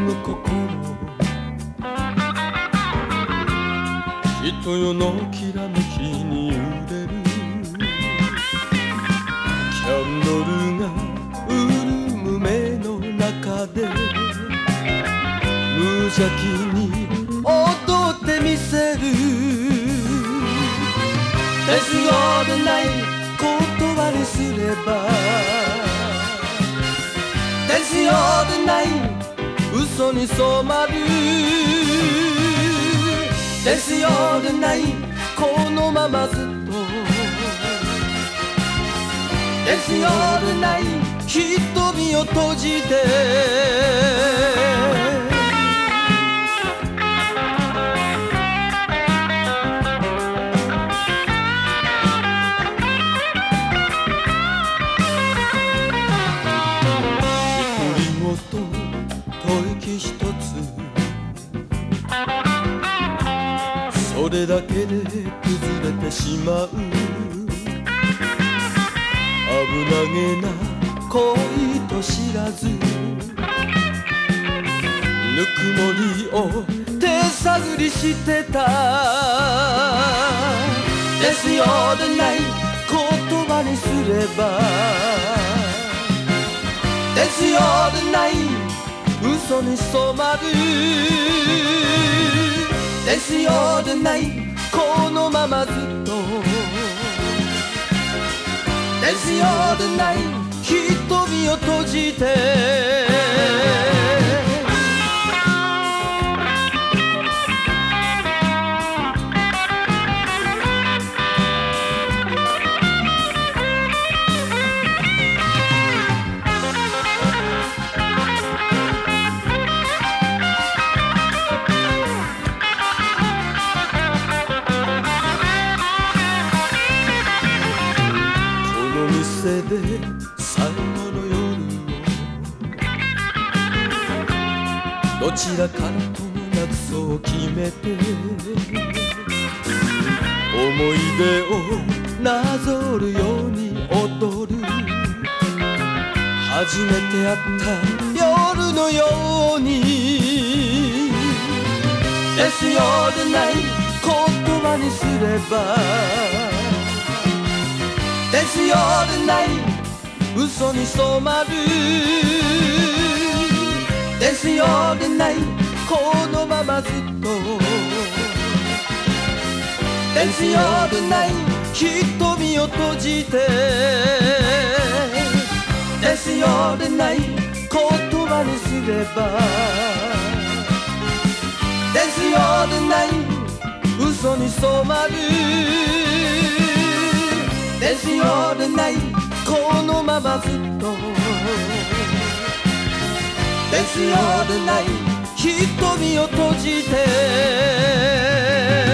む心、人世のきらめきに揺れるキャンドルが潤む目の中で無邪気に踊ってみせる。ですよでない言葉にすれば、ですよでない嘘に染まる。ですよでないこのままずっと、ですよでない瞳を閉じて息一つ、それだけで崩れてしまう危なげな恋と知らず、ぬくもりを手探りしてた。ですよでない言葉にすれば、ですよでない嘘に染まる。ですよでないこのままずっと、ですよでない瞳を閉じてで最後の夜をどちらからともなくそう決めて、思い出をなぞるように踊る。初めて会った夜のように、ですよでない言葉にすれば、ですよでない嘘に染まる。ですよでないこのままずっと、ですよでない瞳を閉じて、ですよでない言葉にすれば、ですよでない嘘に染まる。ですよでないこのままずっと、ですよでない瞳を閉じて